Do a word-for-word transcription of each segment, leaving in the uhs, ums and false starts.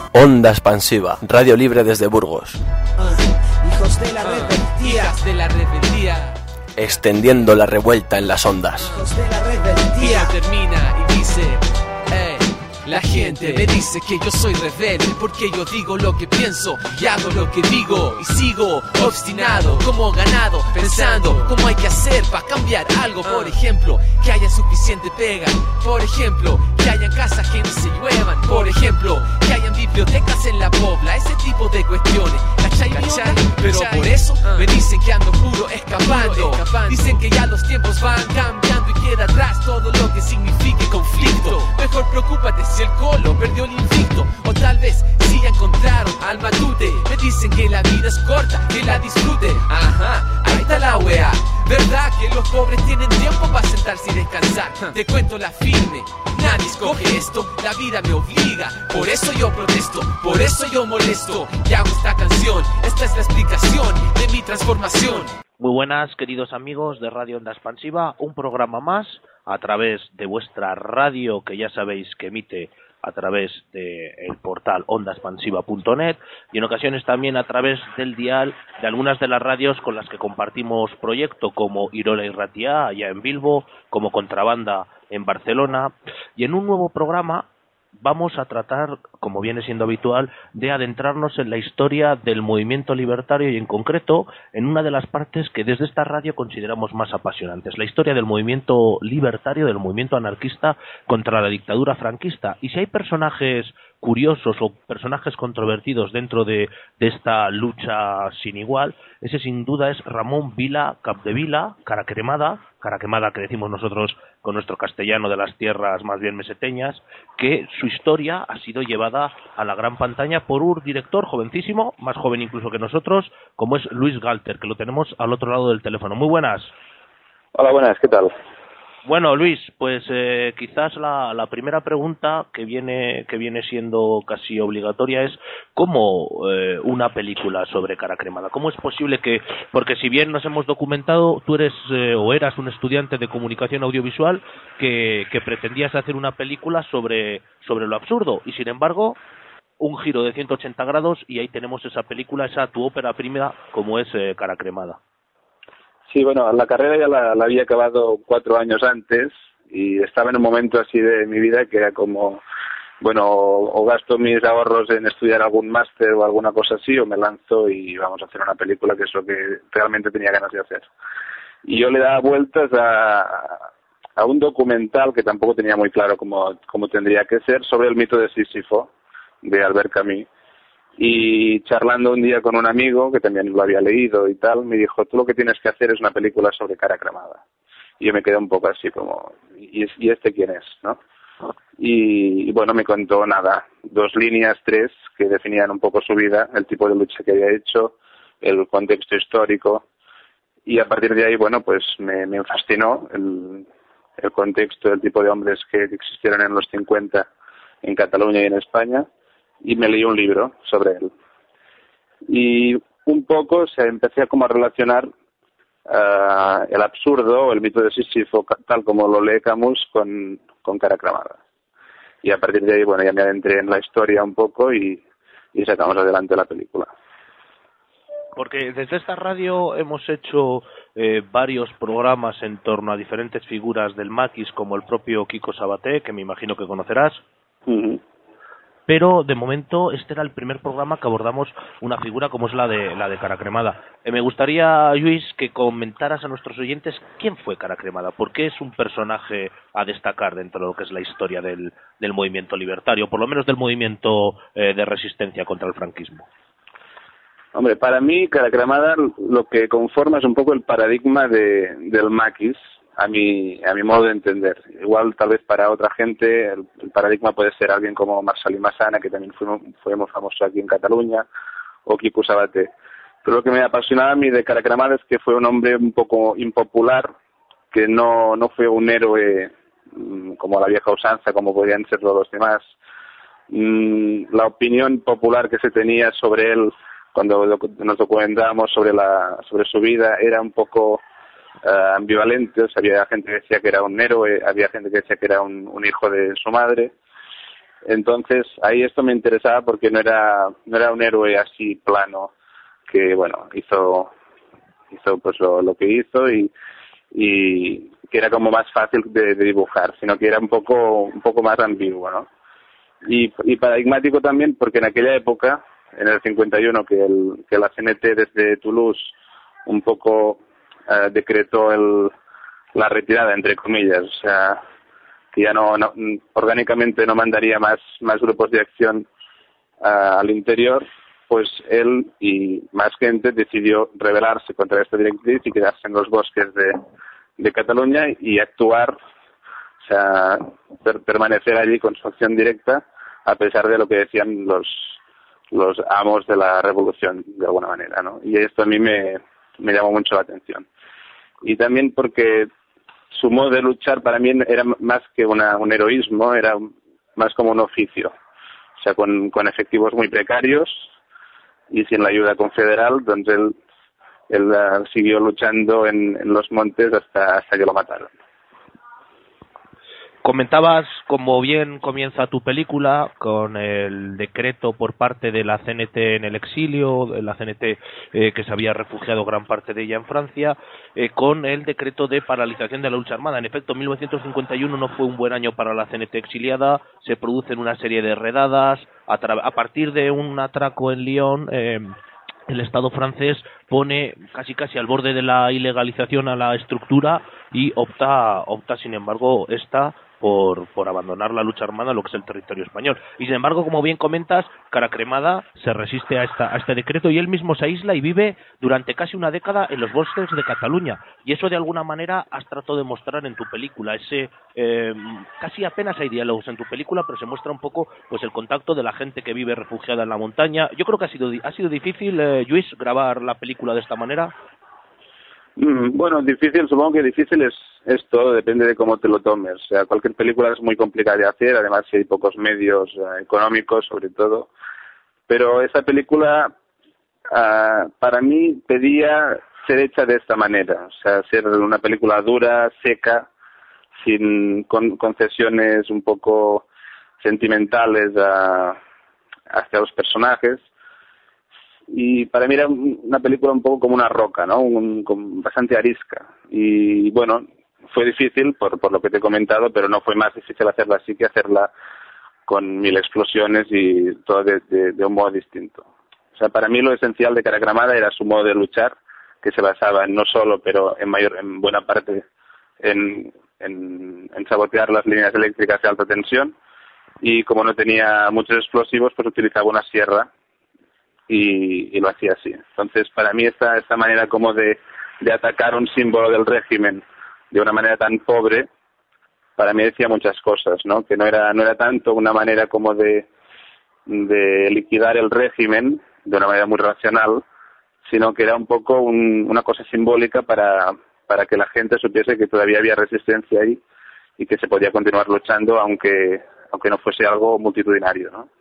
Onda Expansiva, radio libre desde Burgos. Uh, hijos de la rebeldía. Hijas de la rebeldía. Extendiendo la revuelta en las ondas. Hijos de la rebeldía. Y termina y dice, hey. La gente me dice que yo soy rebelde porque yo digo lo que pienso y hago lo que digo y sigo obstinado como ganado pensando cómo hay que hacer para cambiar algo. Por ejemplo, que haya suficiente pega. Por ejemplo, que hayan casas que no se lluevan. Por ejemplo, que hayan bibliotecas en la pobla. Ese tipo de cuestiones, ¿cachai? ¿Cachai? Pero por eso me dicen que ando puro escapando. Dicen que ya los tiempos van cambiando y queda atrás todo lo que signifique conflicto. Mejor preocúpate si el colo perdió el invicto, o tal vez si ya encontraron al matute. Me dicen que la vida es corta, que la disfrute. Ajá, ahí está la wea. ¿Verdad que los pobres tienen tiempo para sentarse y descansar? Te cuento la firme, nadie escoge esto, la vida me obliga. Por eso yo protesto, por eso yo molesto y hago esta canción. Esta es la explicación de mi transformación. Muy buenas, queridos amigos de Radio Onda Expansiva, un programa más a través de vuestra radio, que ya sabéis que emite a través del portal onda expansiva punto net y en ocasiones también a través del dial de algunas de las radios con las que compartimos proyecto, como Irola y Ratia allá en Bilbo, como Contrabanda en Barcelona. Y en un nuevo programa vamos a tratar, como viene siendo habitual, de adentrarnos en la historia del movimiento libertario y en concreto en una de las partes que desde esta radio consideramos más apasionantes, la historia del movimiento libertario, del movimiento anarquista contra la dictadura franquista. Y si hay personajes curiosos o personajes controvertidos dentro de, de esta lucha sin igual, ese sin duda es Ramón Vila Capdevila, cara cremada, cara quemada que decimos nosotros con nuestro castellano de las tierras más bien meseteñas, que su historia ha sido llevada a la gran pantalla por un director jovencísimo, más joven incluso que nosotros, como es Luis Galter, que lo tenemos al otro lado del teléfono. Muy buenas. Hola, buenas, ¿qué tal? Bueno, Luis, pues eh, quizás la, la primera pregunta que viene que viene siendo casi obligatoria es ¿cómo eh, una película sobre cara cremada? ¿Cómo es posible que, porque si bien nos hemos documentado, tú eres eh, o eras un estudiante de comunicación audiovisual que, que pretendías hacer una película sobre, sobre lo absurdo y sin embargo un giro de ciento ochenta grados y ahí tenemos esa película, esa tu ópera prima como es eh, Cara cremada? Sí, bueno, la carrera ya la, la había acabado cuatro años antes y estaba en un momento así de mi vida que era como, bueno, o, o gasto mis ahorros en estudiar algún máster o alguna cosa así, o me lanzo y vamos a hacer una película, que es lo que realmente tenía ganas de hacer. Y yo le daba vueltas a, a un documental que tampoco tenía muy claro cómo, cómo tendría que ser, sobre el mito de Sísifo, de Albert Camus. Y charlando un día con un amigo que también lo había leído y tal, me dijo, tú lo que tienes que hacer es una película sobre cara cremada. Y yo me quedé un poco así como, ¿y, y este quién es? ¿No? Y, y bueno, me contó nada, dos líneas, tres, que definían un poco su vida, el tipo de lucha que había hecho, el contexto histórico. Y a partir de ahí, bueno, pues me, me fascinó el, el contexto, el tipo de hombres que existieron en los cincuenta en Cataluña y en España. Y me leí un libro sobre él. Y un poco o sea, empecé a como a relacionar uh, el absurdo, el mito de Sísifo, tal como lo lee Camus, con, con cara cremada. Y a partir de ahí, bueno, ya me adentré en la historia un poco y, y sacamos adelante la película. Porque desde esta radio hemos hecho eh, varios programas en torno a diferentes figuras del maquis, como el propio Kiko Sabaté, que me imagino que conocerás. Uh-huh. Pero de momento este era el primer programa que abordamos una figura como es la de la de Cara cremada. Eh, me gustaría, Luis, que comentaras a nuestros oyentes quién fue Cara cremada, por qué es un personaje a destacar dentro de lo que es la historia del, del movimiento libertario, por lo menos del movimiento eh, de resistencia contra el franquismo. Hombre, para mí Cara cremada lo que conforma es un poco el paradigma de, del maquis, a mi a mi modo de entender. Igual tal vez para otra gente el, el paradigma puede ser alguien como Marçal i Massana, que también fue, fue muy famoso aquí en Cataluña, o Quico Sabaté. Pero lo que me apasionaba a mí de Cara cremada es que fue un hombre un poco impopular, que no no fue un héroe como la vieja usanza, como podrían ser todos los demás. La opinión popular que se tenía sobre él cuando nos documentábamos sobre la sobre su vida era un poco Uh, ambivalentes. Había gente que decía que era un héroe, había gente que decía que era un, un hijo de su madre, Entonces ahí esto me interesaba porque no era no era un héroe así plano que bueno hizo hizo pues lo, lo que hizo y y que era como más fácil de, de dibujar, sino que era un poco un poco más ambiguo, ¿no? Y, y paradigmático también porque en aquella época, en el cincuenta y uno, que el que la C N T desde Toulouse un poco eh, decretó el la retirada, entre comillas, o sea, que ya no, no orgánicamente no mandaría más más grupos de acción uh, al interior, pues él y más gente decidió rebelarse contra esta directriz y quedarse en los bosques de, de Cataluña y actuar, o sea, per, permanecer allí con su acción directa a pesar de lo que decían los los amos de la revolución, de alguna manera, ¿no? Y esto a mí me, me llamó mucho la atención. Y también porque su modo de luchar para mí era más que una, un heroísmo, era más como un oficio. O sea, con, con efectivos muy precarios y sin la ayuda confederal, entonces él, él uh, siguió luchando en, en los montes hasta, hasta que lo mataron. Comentabas cómo bien comienza tu película con el decreto por parte de la C N T en el exilio, la C N T eh, que se había refugiado gran parte de ella en Francia, eh, con el decreto de paralización de la lucha armada. En efecto, mil novecientos cincuenta y uno no fue un buen año para la C N T exiliada, se producen una serie de redadas, a, a partir de un atraco en Lyon, eh, el Estado francés pone casi casi al borde de la ilegalización a la estructura y opta, opta sin embargo, esta por, por abandonar la lucha armada en lo que es el territorio español. Y sin embargo, como bien comentas, Cara Cremada se resiste a, esta, a este decreto y él mismo se aísla y vive durante casi una década en los bosques de Cataluña. Y eso de alguna manera has tratado de mostrar en tu película. Ese eh, casi apenas hay diálogos en tu película, pero se muestra un poco pues el contacto de la gente que vive refugiada en la montaña. Yo creo que ha sido, ha sido difícil, eh, Lluís, grabar la película de esta manera. Bueno, difícil, supongo que difícil es, es todo, depende de cómo te lo tomes. O sea, cualquier película es muy complicada de hacer, además si hay pocos medios eh, económicos, sobre todo. Pero esa película, uh, para mí, pedía ser hecha de esta manera. O sea, ser una película dura, seca, sin con, concesiones un poco sentimentales a, hacia los personajes. Y para mí era una película un poco como una roca, ¿no? Un, con bastante arisca. Y bueno, fue difícil por, por lo que te he comentado, pero no fue más difícil hacerla así que hacerla con mil explosiones y todo de, de, de un modo distinto. O sea, para mí lo esencial de Cara Cremada era su modo de luchar, que se basaba en no solo, pero en mayor, en buena parte en, en, en sabotear las líneas eléctricas de alta tensión. Y como no tenía muchos explosivos, pues utilizaba una sierra y, y lo hacía así. Entonces, para mí esta, esta manera como de, de atacar un símbolo del régimen de una manera tan pobre, para mí decía muchas cosas, ¿no? Que no era, no era tanto una manera como de, de liquidar el régimen de una manera muy racional, sino que era un poco un, una cosa simbólica para, para que la gente supiese que todavía había resistencia ahí y que se podía continuar luchando aunque, aunque no fuese algo multitudinario, ¿no?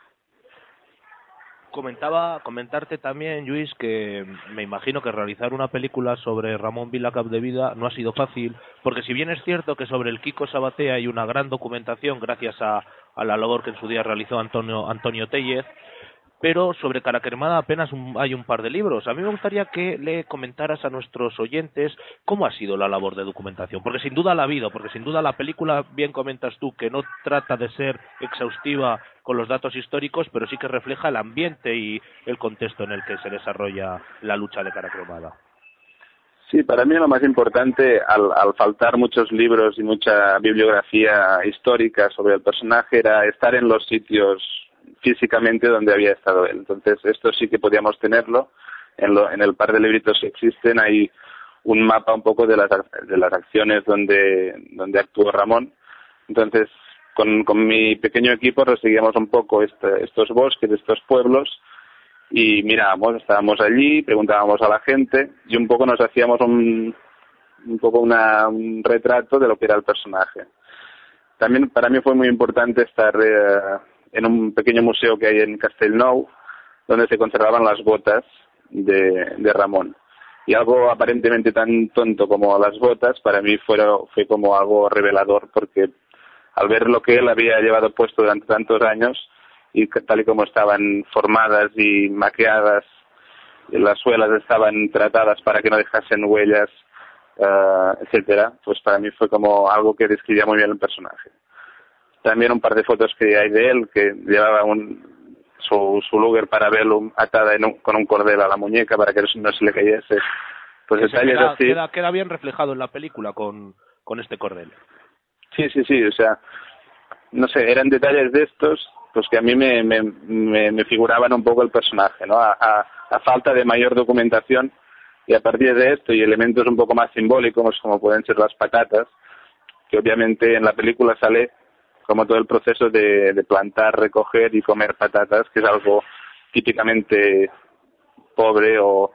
Comentaba, comentarte también, Lluís, que me imagino que realizar una película sobre Ramón Vila Capdevila no ha sido fácil, porque si bien es cierto que sobre el Quico Sabaté hay una gran documentación gracias a, a la labor que en su día realizó Antonio, Antonio Tellez, pero sobre Cara Cremada apenas un, hay un par de libros. A mí me gustaría que le comentaras a nuestros oyentes cómo ha sido la labor de documentación, porque sin duda la ha habido, porque sin duda la película, bien comentas tú, que no trata de ser exhaustiva con los datos históricos, pero sí que refleja el ambiente y el contexto en el que se desarrolla la lucha de Cara Cremada. Sí, para mí lo más importante, al, al faltar muchos libros y mucha bibliografía histórica sobre el personaje, era estar en los sitios físicamente donde había estado él. Entonces, esto sí que podíamos tenerlo. En, lo, en el par de libritos que existen hay un mapa un poco de las, de las acciones donde, donde actuó Ramón. Entonces, con, con mi pequeño equipo reseguíamos un poco este, estos bosques, estos pueblos, y mirábamos, estábamos allí, preguntábamos a la gente, y un poco nos hacíamos un, un poco una, un retrato de lo que era el personaje. También para mí fue muy importante estar eh, en un pequeño museo que hay en Castellnou, donde se conservaban las botas de, de Ramón. Y algo aparentemente tan tonto como las botas, para mí fue, fue como algo revelador, porque al ver lo que él había llevado puesto durante tantos años y que, tal y como estaban formadas y maqueadas, y las suelas estaban tratadas para que no dejasen huellas, uh, etcétera, pues para mí fue como algo que describía muy bien el personaje. También un par de fotos que hay de él, que llevaba un, su, su Luger Parabellum atada en un, con un cordel a la muñeca para que no se le cayese. Pues detalles queda, así. Queda, queda bien reflejado en la película con, con este cordel. Sí, sí, sí, o sea, no sé, eran detalles de estos pues que a mí me, me, me, me figuraban un poco el personaje, ¿no? A, a, a falta de mayor documentación, y a partir de esto y elementos un poco más simbólicos como pueden ser las patatas, que obviamente en la película sale como todo el proceso de, de plantar, recoger y comer patatas, que es algo típicamente pobre o,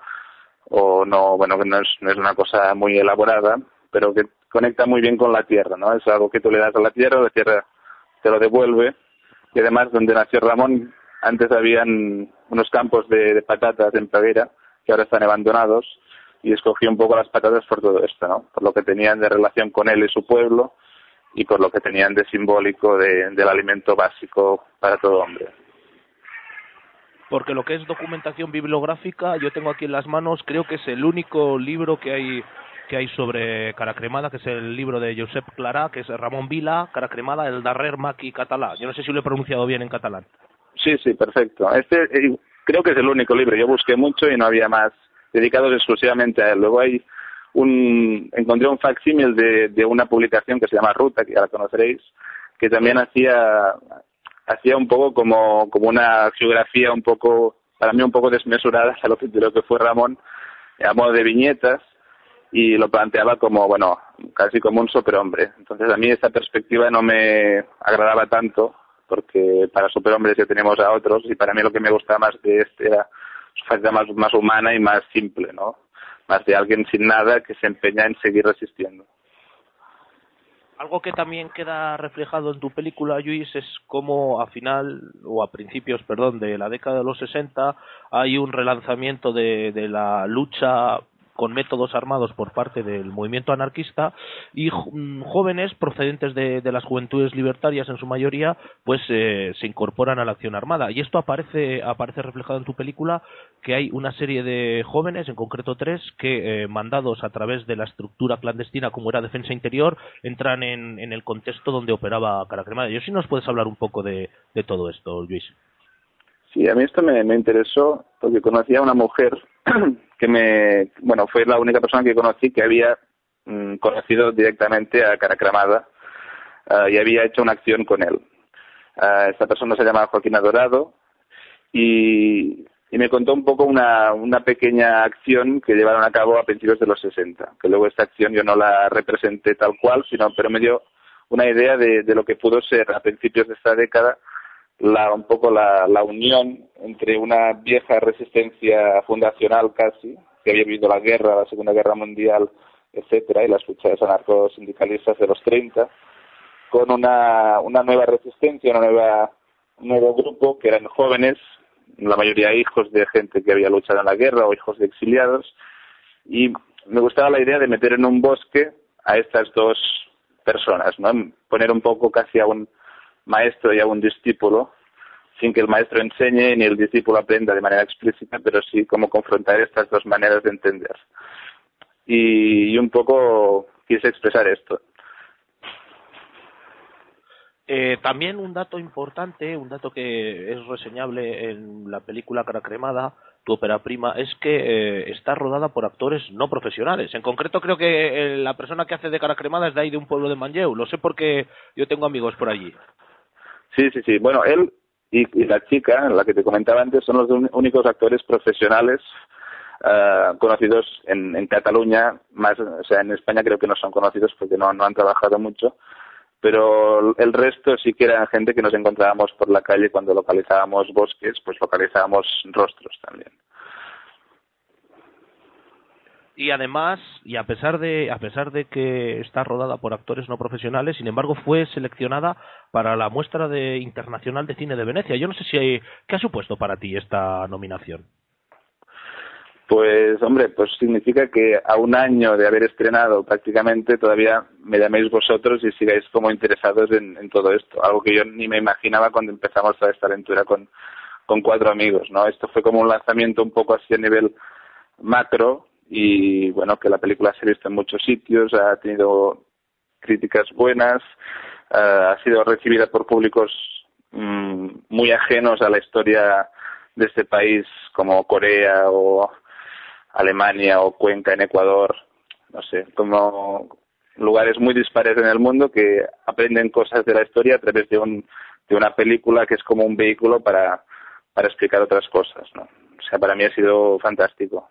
o no, bueno, que no es, no es una cosa muy elaborada, pero que conecta muy bien con la tierra, ¿no? Es algo que tú le das a la tierra, la tierra te lo devuelve. Y además, donde nació Ramón, antes habían unos campos de, de patatas en Peguera, que ahora están abandonados, y escogí un poco las patatas por todo esto, ¿no? Por lo que tenían de relación con él y su pueblo, y por lo que tenían de simbólico de, del alimento básico para todo hombre. Porque lo que es documentación bibliográfica, yo tengo aquí en las manos, creo que es el único libro que hay que hay sobre Cara Cremada, que es el libro de Josep Clarà, que es Ramon Vila, Cara Cremada, el darrer maqui català. Yo no sé si lo he pronunciado bien en catalán. Sí, sí, perfecto. Este eh, creo que es el único libro. Yo busqué mucho y no había más dedicados exclusivamente a él. Luego hay un encontré un facsímil de, de una publicación que se llama Ruta, que ya la conoceréis, que también hacía hacía un poco como como una geografía un poco, para mí un poco desmesurada a lo que, de lo que fue Ramón, a modo de viñetas, y lo planteaba como, bueno, casi como un superhombre. Entonces a mí esta perspectiva no me agradaba tanto, porque para superhombres ya tenemos a otros, y para mí lo que me gustaba más de este era su faceta más, más humana y más simple, ¿no? Más de alguien sin nada que se empeña en seguir resistiendo. Algo que también queda reflejado en tu película, Lluís, es cómo a final, o a principios, perdón, de la década de los sesenta hay un relanzamiento de, de la lucha con métodos armados por parte del movimiento anarquista, y jóvenes procedentes de, de las juventudes libertarias en su mayoría pues eh, se incorporan a la acción armada, y esto aparece aparece reflejado en tu película, que hay una serie de jóvenes, en concreto tres, que eh, mandados a través de la estructura clandestina como era Defensa Interior, entran en, en el contexto donde operaba Cara Cremada. Yo, si nos puedes hablar un poco de, de todo esto, Lluís. Sí, a mí esto me, me interesó porque conocí a una mujer que me, bueno, fue la única persona que conocí que había mm, conocido directamente a Cara Cremada uh, y había hecho una acción con él. Uh, esta persona se llama Joaquín Adorado y, y me contó un poco una, una pequeña acción que llevaron a cabo a principios de los sesenta, que luego esta acción yo no la representé tal cual, sino pero me dio una idea de, de lo que pudo ser a principios de esta década la un poco la, la unión entre una vieja resistencia fundacional casi, que había vivido la guerra, la Segunda Guerra Mundial, etcétera, y las luchas anarcosindicalistas de los treinta, con una, una nueva resistencia, una nueva, un nuevo grupo que eran jóvenes, la mayoría hijos de gente que había luchado en la guerra o hijos de exiliados, y me gustaba la idea de meter en un bosque a estas dos personas, ¿no? Poner un poco casi a un maestro y a un discípulo, sin que el maestro enseñe ni el discípulo aprenda de manera explícita, pero sí cómo confrontar estas dos maneras de entender. Y, y un poco quise expresar esto. Eh, también un dato importante, un dato que es reseñable en la película Cara Cremada, tu ópera prima, es que eh, está rodada por actores no profesionales. En concreto creo que eh, la persona que hace de Cara Cremada es de ahí, de un pueblo de Manlleu. Lo sé porque yo tengo amigos por allí. Sí, sí, sí. Bueno, él y, y la chica, la que te comentaba antes, son los únicos actores profesionales uh, conocidos en, en Cataluña. Más, o sea, en España creo que no son conocidos porque no, no han trabajado mucho. Pero el resto sí que era gente que nos encontrábamos por la calle cuando localizábamos bosques, pues localizábamos rostros también. Y además, y a pesar de a pesar de que está rodada por actores no profesionales, sin embargo fue seleccionada para la muestra de internacional de cine de Venecia. Yo no sé si hay, ¿qué ha supuesto para ti esta nominación? Pues, hombre, pues significa que a un año de haber estrenado prácticamente todavía me llaméis vosotros y sigáis como interesados en, en todo esto. Algo que yo ni me imaginaba cuando empezamos toda esta aventura con, con cuatro amigos, ¿no? Esto fue como un lanzamiento un poco así a nivel macro y, bueno, que la película se ha visto en muchos sitios, ha tenido críticas buenas, uh, ha sido recibida por públicos mmm, muy ajenos a la historia de este país, como Corea o Alemania o Cuenca en Ecuador, no sé, como lugares muy dispares en el mundo que aprenden cosas de la historia a través de un de una película que es como un vehículo para para explicar otras cosas, ¿no? O sea, para mí ha sido fantástico.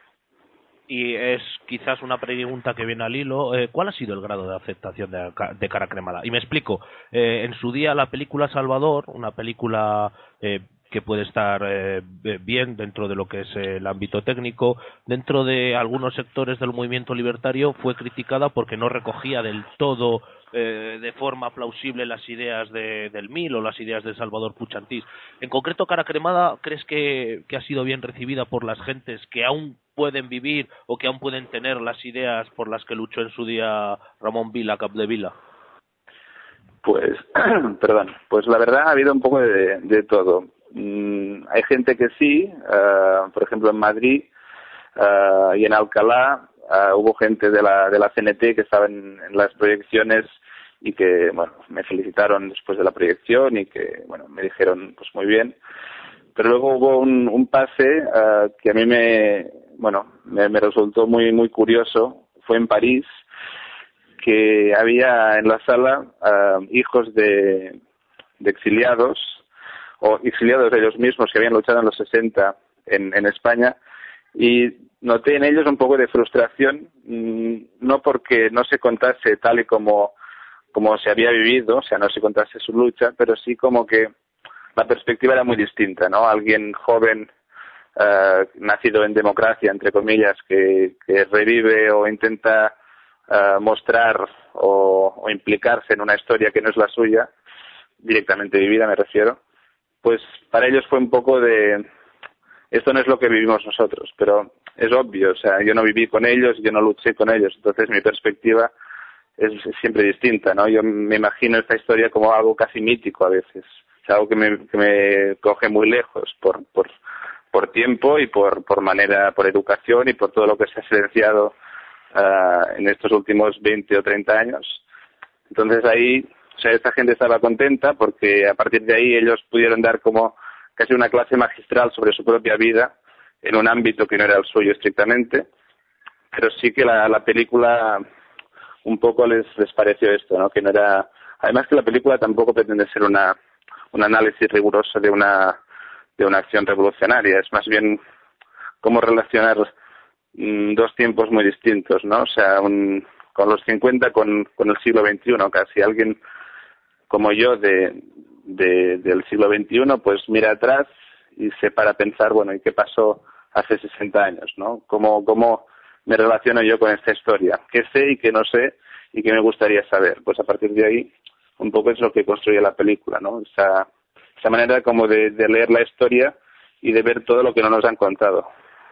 Y es quizás una pregunta que viene al hilo. Eh, ¿Cuál ha sido el grado de aceptación de, de Cara Cremada? Y me explico. Eh, en su día la película Salvador, una película eh, que puede estar eh, bien dentro de lo que es el ámbito técnico, dentro de algunos sectores del movimiento libertario fue criticada porque no recogía del todo eh, de forma plausible las ideas de, del Mil o las ideas de Salvador Puchantís. En concreto, Cara Cremada, ¿crees que, que ha sido bien recibida por las gentes que aún pueden vivir o que aún pueden tener las ideas por las que luchó en su día Ramón Vila, Capdevila? Pues, perdón, pues la verdad ha habido un poco de, de todo. Mm, hay gente que sí, uh, por ejemplo en Madrid uh, y en Alcalá uh, hubo gente de la de la C N T que estaba en, en las proyecciones y que, bueno, me felicitaron después de la proyección y que, bueno, me dijeron pues muy bien. Pero luego hubo un, un pase uh, que a mí me, bueno, me, me resultó muy muy curioso. Fue en París, que había en la sala uh, hijos de, de exiliados o exiliados de ellos mismos que habían luchado en los sesenta en, en España, y noté en ellos un poco de frustración, mmm, no porque no se contase tal y como, como se había vivido, o sea, no se contase su lucha, pero sí como que la perspectiva era muy distinta, ¿no? Alguien joven, uh, nacido en democracia, entre comillas, que, que revive o intenta uh, mostrar o, o implicarse en una historia que no es la suya, directamente vivida me refiero, pues para ellos fue un poco de, esto no es lo que vivimos nosotros, pero es obvio, o sea, yo no viví con ellos, yo no luché con ellos, entonces mi perspectiva es, es siempre distinta, ¿no? Yo me imagino esta historia como algo casi mítico a veces, es algo que me, que me coge muy lejos por, por, por tiempo y por, por manera, por educación y por todo lo que se ha silenciado uh, en estos últimos veinte o treinta años. Entonces ahí, o sea, esta gente estaba contenta porque a partir de ahí ellos pudieron dar como casi una clase magistral sobre su propia vida en un ámbito que no era el suyo estrictamente, pero sí que la, la película un poco les, les pareció esto, ¿no? Que no era, además que la película tampoco pretende ser una un análisis riguroso de una de una acción revolucionaria, es más bien cómo relacionar mmm, dos tiempos muy distintos, ¿no? O sea, un, con los cincuenta con, con el siglo veintiuno, casi alguien como yo de, de del siglo veintiuno pues mira atrás y se para a pensar, bueno, ¿y qué pasó hace sesenta años, ¿no? ¿Cómo, cómo me relaciono yo con esta historia? ¿Qué sé y qué no sé y qué me gustaría saber? Pues a partir de ahí un poco es lo que construye la película, ¿no? Esa, esa manera como de, de leer la historia y de ver todo lo que no nos han contado.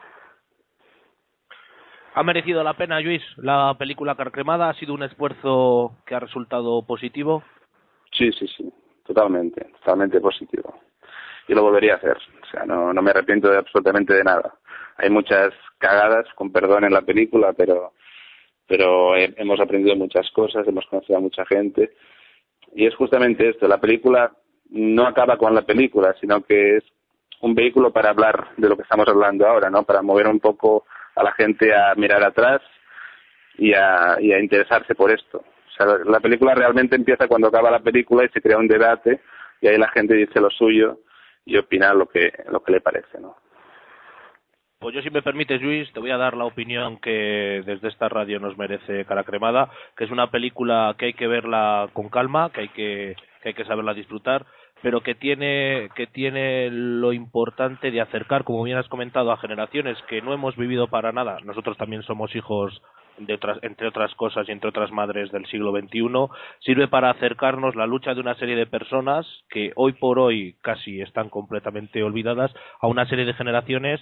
¿Ha merecido la pena, Lluís, la película Cara Cremada? ¿Ha sido un esfuerzo que ha resultado positivo? Sí, sí, sí, totalmente, totalmente positivo. Y lo volvería a hacer, o sea, no, no me arrepiento de absolutamente de nada. Hay muchas cagadas, con perdón, en la película, pero pero he, hemos aprendido muchas cosas, hemos conocido a mucha gente, y es justamente esto, la película no acaba con la película, sino que es un vehículo para hablar de lo que estamos hablando ahora, ¿no? Para mover un poco a la gente a mirar atrás y a, y a interesarse por esto. O sea, la película realmente empieza cuando acaba la película y se crea un debate y ahí la gente dice lo suyo y opina lo que lo que le parece, ¿no? Pues yo, si me permites, Lluís, te voy a dar la opinión que desde esta radio nos merece Cara Cremada, que es una película que hay que verla con calma, que hay que, que hay que saberla disfrutar, pero que tiene que tiene lo importante de acercar, como bien has comentado, a generaciones que no hemos vivido para nada. Nosotros también somos hijos de otras, entre otras cosas y entre otras madres del siglo veintiuno, sirve para acercarnos la lucha de una serie de personas que hoy por hoy casi están completamente olvidadas a una serie de generaciones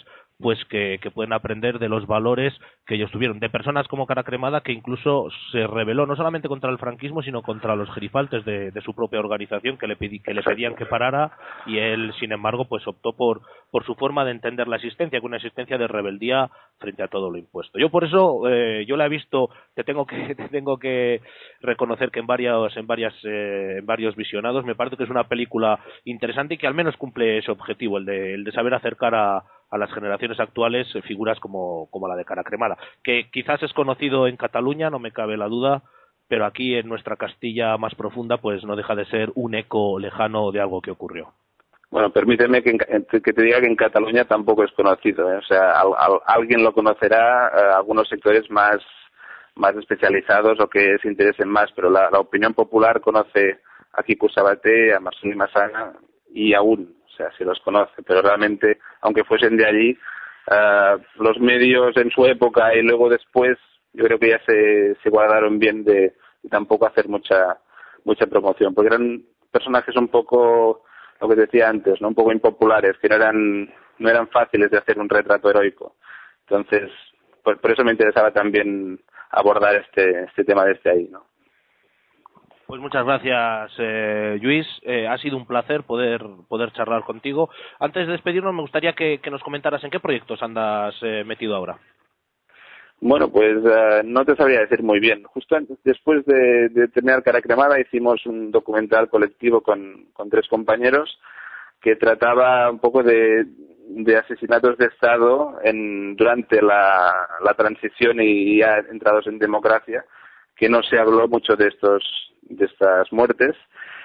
pues que, que pueden aprender de los valores que ellos tuvieron, de personas como Cara Cremada, que incluso se rebeló no solamente contra el franquismo, sino contra los gerifaltes de, de su propia organización, que le, pedí, que le pedían que parara, y él, sin embargo, pues optó por, por su forma de entender la existencia, que una existencia de rebeldía frente a todo lo impuesto. Yo por eso, eh, yo la he visto, te tengo que, te tengo que reconocer que en varios, en varias, eh, en varios visionados, me parece que es una película interesante y que al menos cumple ese objetivo, el de, el de saber acercar a a las generaciones actuales eh, figuras como, como la de Cara Cremada, que quizás es conocido en Cataluña, no me cabe la duda, pero aquí en nuestra Castilla más profunda pues no deja de ser un eco lejano de algo que ocurrió. Bueno, permíteme que, que te diga que en Cataluña tampoco es conocido, ¿eh? O sea, al, al, alguien lo conocerá, eh, algunos sectores más, más especializados o que se interesen más, pero la, la opinión popular conoce a Quico Sabaté, a Marcel Massana y aún, o sea, se los conoce, pero realmente, aunque fuesen de allí, uh, los medios en su época y luego después, yo creo que ya se, se guardaron bien de, de tampoco hacer mucha mucha promoción, porque eran personajes un poco, lo que decía antes, no un poco impopulares, que no eran no eran fáciles de hacer un retrato heroico. Entonces, por, por eso me interesaba también abordar este este tema desde ahí, ¿no? Pues muchas gracias, eh, Lluís. Eh, ha sido un placer poder poder charlar contigo. Antes de despedirnos, me gustaría que, que nos comentaras en qué proyectos andas eh, metido ahora. Bueno, pues uh, no te sabría decir muy bien. Justo antes, después de, de terminar Cara Cremada, hicimos un documental colectivo con, con tres compañeros que trataba un poco de, de asesinatos de Estado en, durante la, la transición y ya entrados en democracia, que no se habló mucho de estos de estas muertes,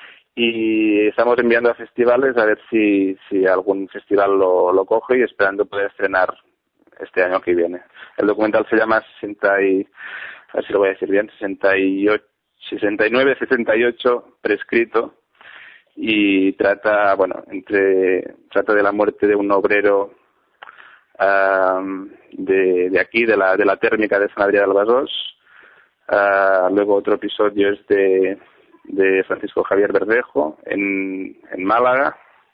y estamos enviando a festivales a ver si si algún festival lo, lo coge, y esperando poder estrenar este año que viene. El documental se llama sesenta y, a ver si lo voy a decir bien, sesenta y ocho, sesenta y nueve sesenta y ocho prescrito, y trata, bueno, entre trata de la muerte de un obrero um, de, de aquí, de la de la térmica de San Adrià del Besòs. Uh, luego otro episodio es de, de Francisco Javier Verdejo en, en Málaga.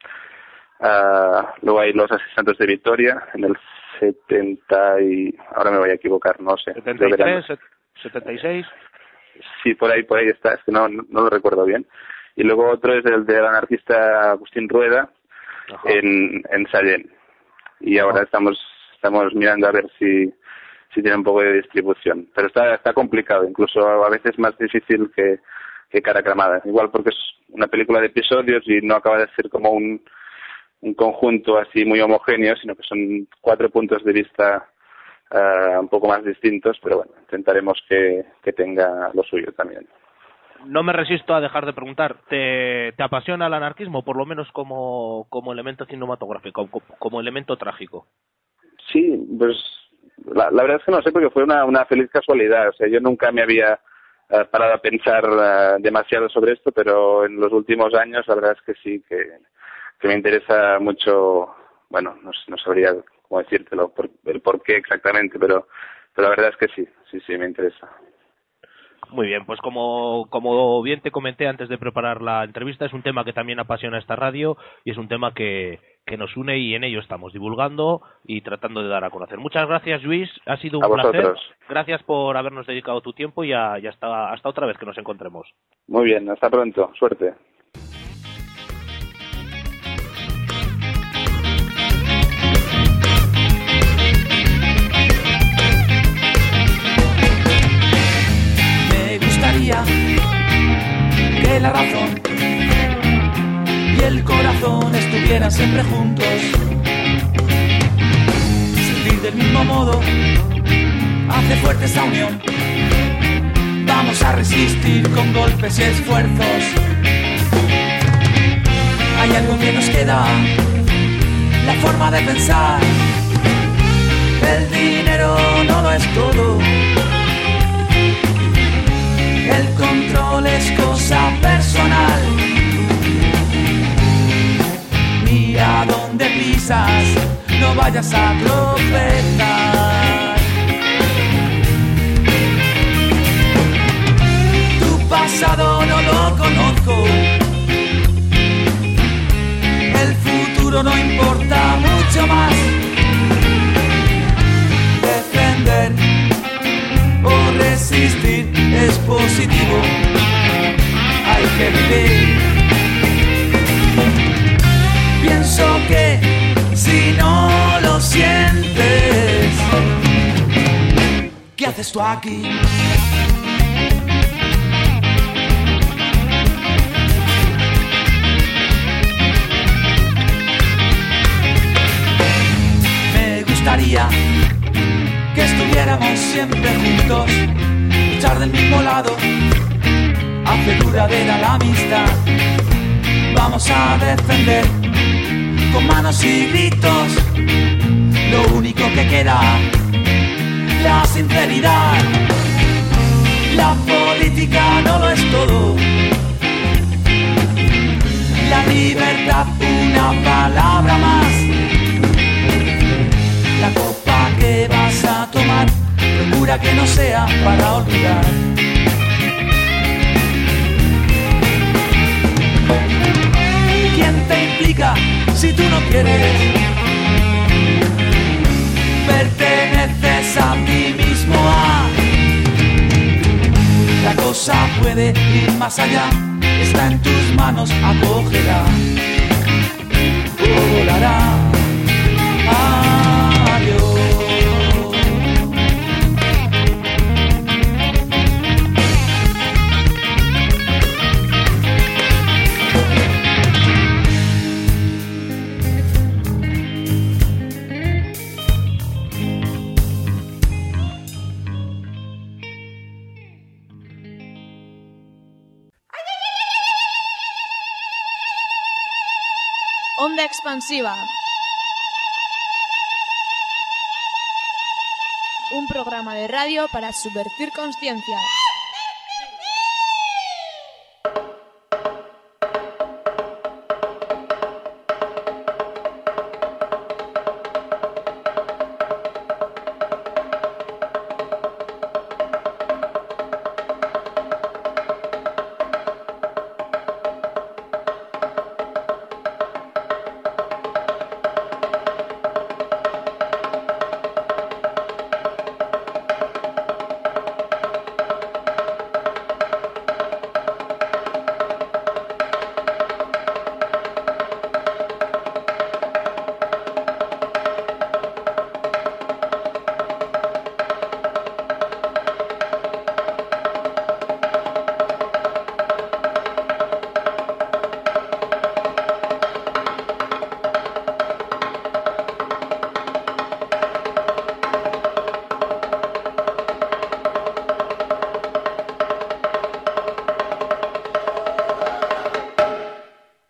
Uh, luego hay Los asesinatos de Vitoria en el setenta y... ahora me voy a equivocar, no sé. ¿setenta y tres? ¿setenta y seis? Sí, por ahí, por ahí está, es que no, no, no lo recuerdo bien. Y luego otro es el del anarquista Agustín Rueda en, en Sallent. Y ahora Ajá. estamos estamos mirando a ver si si tiene un poco de distribución, pero está está complicado, incluso a veces más difícil que, que Cara Cremada, igual porque es una película de episodios y no acaba de ser como un, un conjunto así muy homogéneo, sino que son cuatro puntos de vista uh, un poco más distintos, pero bueno, intentaremos que, que tenga lo suyo también. No me resisto a dejar de preguntar, ¿te, te apasiona el anarquismo, por lo menos como, como elemento cinematográfico, como, como elemento trágico? Sí, pues La, la verdad es que no sé, porque fue una, una feliz casualidad. O sea, yo nunca me había uh, parado a pensar uh, demasiado sobre esto, pero en los últimos años la verdad es que sí, que, que me interesa mucho. Bueno, no, no sabría cómo decírtelo, por, el por qué exactamente, pero, pero la verdad es que sí, sí, sí, me interesa. Muy bien, pues como, como bien te comenté antes de preparar la entrevista, es un tema que también apasiona esta radio y es un tema que, que nos une, y en ello estamos divulgando y tratando de dar a conocer. Muchas gracias, Lluís, ha sido un a placer. Vosotros. Gracias por habernos dedicado tu tiempo, y, a, y hasta, hasta otra vez que nos encontremos. Muy bien, hasta pronto, suerte. Que la razón y el corazón estuvieran siempre juntos, sentir del mismo modo hace fuerte esa unión. Vamos a resistir con golpes y esfuerzos. Hay algo que nos queda, la forma de pensar. El dinero no lo es todo, el control es cosa personal. Mira dónde pisas, no vayas a tropezar. Tu pasado no lo conozco, el futuro no importa mucho más. haces tú aquí? Me gustaría que estuviéramos siempre juntos, luchar del mismo lado, hace duradera la amistad. Vamos a defender con manos y gritos lo único que queda, la sinceridad. La política no lo es todo, la libertad una palabra más. La copa que vas a tomar, procura que no sea para olvidar. ¿Quién te implica si tú no quieres? Perteneces a ti mismo a. La cosa puede ir más allá, está en tus manos, acogerá o volará. Adiós. Onda Expansiva. Un programa de radio para subvertir conciencias.